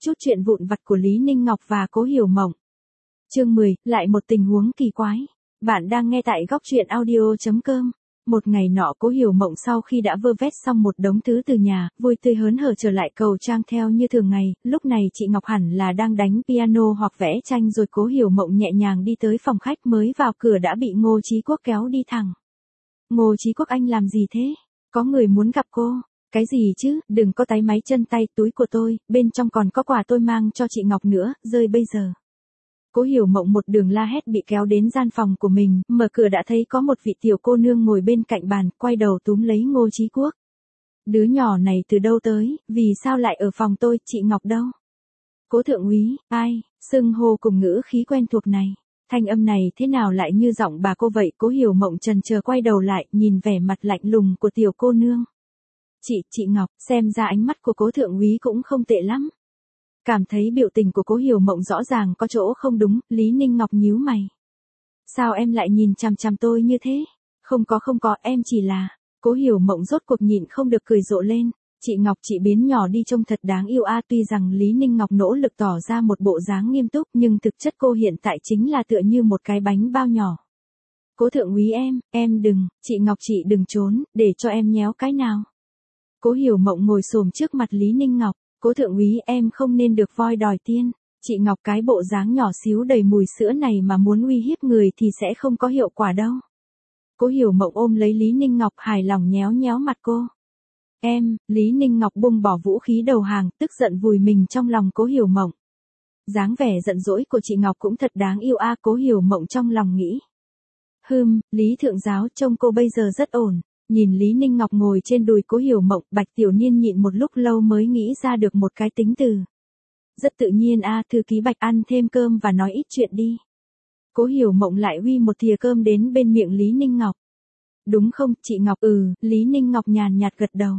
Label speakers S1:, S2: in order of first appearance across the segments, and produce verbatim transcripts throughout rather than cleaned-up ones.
S1: chút chuyện vụn vặt của Lý Ninh Ngọc và Cố Hiểu Mộng. Chương mười, lại một tình huống kỳ quái. Bạn đang nghe tại góc truyện audio chấm com. Một ngày nọ Cố Hiểu Mộng sau khi đã vơ vét xong một đống thứ từ nhà, vui tươi hớn hở trở lại cầu trang theo như thường ngày, lúc này chị Ngọc hẳn là đang đánh piano hoặc vẽ tranh rồi Cố Hiểu Mộng nhẹ nhàng đi tới phòng khách, mới vào cửa đã bị Ngô Chí Quốc kéo đi thẳng. Ngô Chí Quốc, anh làm gì thế? Có người muốn gặp cô. Cái gì chứ, đừng có táy máy chân tay, túi của tôi, bên trong còn có quà tôi mang cho chị Ngọc nữa, rơi bây giờ. Cố Hiểu Mộng một đường la hét bị kéo đến gian phòng của mình, mở cửa đã thấy có một vị tiểu cô nương ngồi bên cạnh bàn, quay đầu túm lấy Ngô Chí Quốc. Đứa nhỏ này từ đâu tới, vì sao lại ở phòng tôi, chị Ngọc đâu? Cố thượng úy, ai, xưng hô cùng ngữ khí quen thuộc này. Thanh âm này thế nào lại như giọng bà cô vậy? Cố Hiểu Mộng chần chờ quay đầu lại, nhìn vẻ mặt lạnh lùng của tiểu cô nương. Chị, chị Ngọc, xem ra ánh mắt của Cố thượng úy cũng không tệ lắm. Cảm thấy biểu tình của Cố Hiểu Mộng rõ ràng có chỗ không đúng, Lý Ninh Ngọc nhíu mày. Sao em lại nhìn chằm chằm tôi như thế? Không có không có, em chỉ là... Cố Hiểu Mộng rốt cuộc nhịn không được cười rộ lên. Chị Ngọc, chị biến nhỏ đi trông thật đáng yêu a. Tuy rằng Lý Ninh Ngọc nỗ lực tỏ ra một bộ dáng nghiêm túc, nhưng thực chất cô hiện tại chính là tựa như một cái bánh bao nhỏ. Cố thượng úy em, em đừng, chị Ngọc chị đừng trốn, để cho em nhéo cái nào. Cố Hiểu Mộng ngồi xổm trước mặt Lý Ninh Ngọc. Cố thượng úy, em không nên được voi đòi tiên. Chị Ngọc, cái bộ dáng nhỏ xíu đầy mùi sữa này mà muốn uy hiếp người thì sẽ không có hiệu quả đâu. Cố Hiểu Mộng ôm lấy Lý Ninh Ngọc, hài lòng nhéo nhéo mặt cô. Em, Lý Ninh Ngọc buông bỏ vũ khí đầu hàng, tức giận vùi mình trong lòng Cố Hiểu Mộng. Dáng vẻ giận dỗi của chị Ngọc cũng thật đáng yêu a. Cố Hiểu Mộng trong lòng nghĩ. Hừm, Lý thượng giáo, trông cô bây giờ rất ổn. Nhìn Lý Ninh Ngọc ngồi trên đùi Cố Hiểu Mộng, Bạch Tiểu Niên nhịn một lúc lâu mới nghĩ ra được một cái tính từ. Rất tự nhiên a. Thư ký Bạch, ăn thêm cơm và nói ít chuyện đi. Cố Hiểu Mộng lại uy một thìa cơm đến bên miệng Lý Ninh Ngọc. Đúng không, chị Ngọc? Ừ, Lý Ninh Ngọc nhàn nhạt gật đầu.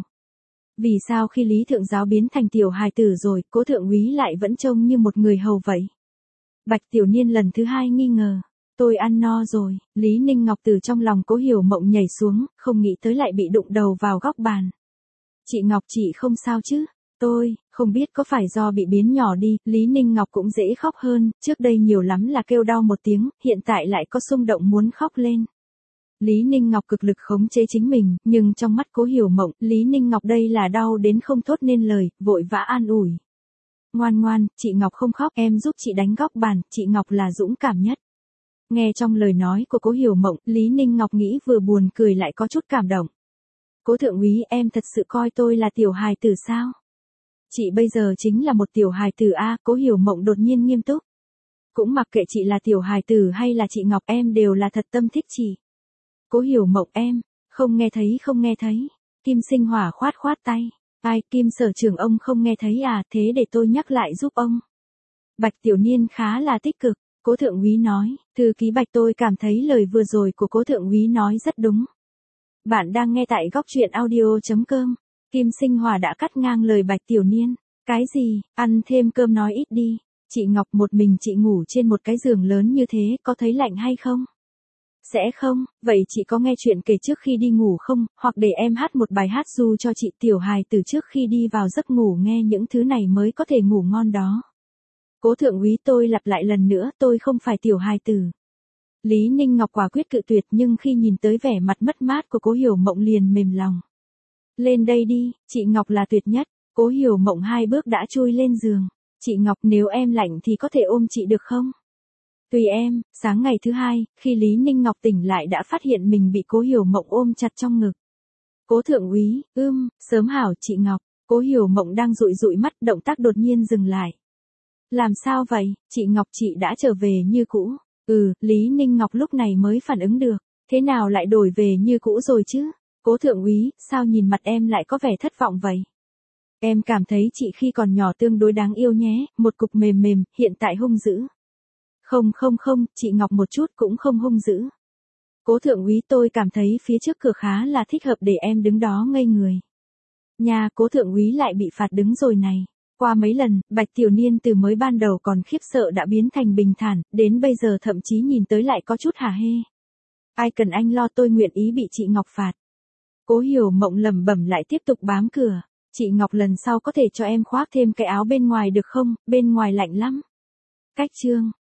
S1: Vì sao khi Lý thượng giáo biến thành tiểu hài tử rồi, Cố thượng úy lại vẫn trông như một người hầu vậy? Bạch Tiểu Niên lần thứ hai nghi ngờ. Tôi ăn no rồi. Lý Ninh Ngọc từ trong lòng Cố Hiểu Mộng nhảy xuống, không nghĩ tới lại bị đụng đầu vào góc bàn. Chị Ngọc, chị không sao chứ? Tôi, không biết có phải do bị biến nhỏ đi, Lý Ninh Ngọc cũng dễ khóc hơn, trước đây nhiều lắm là kêu đau một tiếng, hiện tại lại có xung động muốn khóc lên. Lý Ninh Ngọc cực lực khống chế chính mình, nhưng trong mắt Cố Hiểu Mộng, Lý Ninh Ngọc đây là đau đến không thốt nên lời, vội vã an ủi. Ngoan ngoan, chị Ngọc không khóc, em giúp chị đánh góc bàn, chị Ngọc là dũng cảm nhất. Nghe trong lời nói của Cố Hiểu Mộng, Lý Ninh Ngọc nghĩ vừa buồn cười lại có chút cảm động. Cố thượng úy, em thật sự coi tôi là tiểu hài tử sao? Chị bây giờ chính là một tiểu hài tử a. Cố Hiểu Mộng đột nhiên nghiêm túc. Cũng mặc kệ chị là tiểu hài tử hay là chị Ngọc, em đều là thật tâm thích chị. Cố Hiểu Mộng, em, không nghe thấy không nghe thấy. Kim Sinh Hỏa khoát khoát tay. Ai, Kim sở trưởng ông không nghe thấy à, thế để tôi nhắc lại giúp ông. Bạch Tiểu Niên khá là tích cực. Cố thượng úy nói, thư ký Bạch, tôi cảm thấy lời vừa rồi của Cố thượng úy nói rất đúng. Bạn đang nghe tại góc truyện audio chấm com. Kim Sinh Hỏa đã cắt ngang lời Bạch Tiểu Niên. Cái gì, ăn thêm cơm nói ít đi. Chị Ngọc, một mình chị ngủ trên một cái giường lớn như thế, có thấy lạnh hay không? Sẽ không, vậy chị có nghe chuyện kể trước khi đi ngủ không, hoặc để em hát một bài hát ru cho chị? Tiểu hài từ trước khi đi vào giấc ngủ nghe những thứ này mới có thể ngủ ngon đó. Cố thượng úy, tôi lặp lại lần nữa, tôi không phải tiểu hài tử. Lý Ninh Ngọc quả quyết cự tuyệt, nhưng khi nhìn tới vẻ mặt mất mát của Cố Hiểu Mộng liền mềm lòng. Lên đây đi, chị Ngọc là tuyệt nhất. Cố Hiểu Mộng hai bước đã chui lên giường. Chị Ngọc, nếu em lạnh thì có thể ôm chị được không? Tùy em. Sáng ngày thứ hai, khi Lý Ninh Ngọc tỉnh lại đã phát hiện mình bị Cố Hiểu Mộng ôm chặt trong ngực. Cố thượng úy, ưm, sớm hảo chị Ngọc. Cố Hiểu Mộng đang dụi dụi mắt, động tác đột nhiên dừng lại. Làm sao vậy, chị Ngọc, chị đã trở về như cũ. Ừ, Lý Ninh Ngọc lúc này mới phản ứng được. Thế nào lại đổi về như cũ rồi chứ? Cố thượng úy, sao nhìn mặt em lại có vẻ thất vọng vậy? Em cảm thấy chị khi còn nhỏ tương đối đáng yêu nhé, một cục mềm mềm, hiện tại hung dữ. Không không không, chị Ngọc một chút cũng không hung dữ. Cố thượng úy, tôi cảm thấy phía trước cửa khá là thích hợp để em đứng đó ngây người. Nhà, Cố thượng úy lại bị phạt đứng rồi này. Qua mấy lần, Bạch Tiểu Niên từ mới ban đầu còn khiếp sợ đã biến thành bình thản, đến bây giờ thậm chí nhìn tới lại có chút hả hê. Ai cần anh lo, tôi nguyện ý bị chị Ngọc phạt. Cố Hiểu Mộng lẩm bẩm lại tiếp tục bám cửa. Chị Ngọc lần sau có thể cho em khoác thêm cái áo bên ngoài được không, bên ngoài lạnh lắm. Cách chương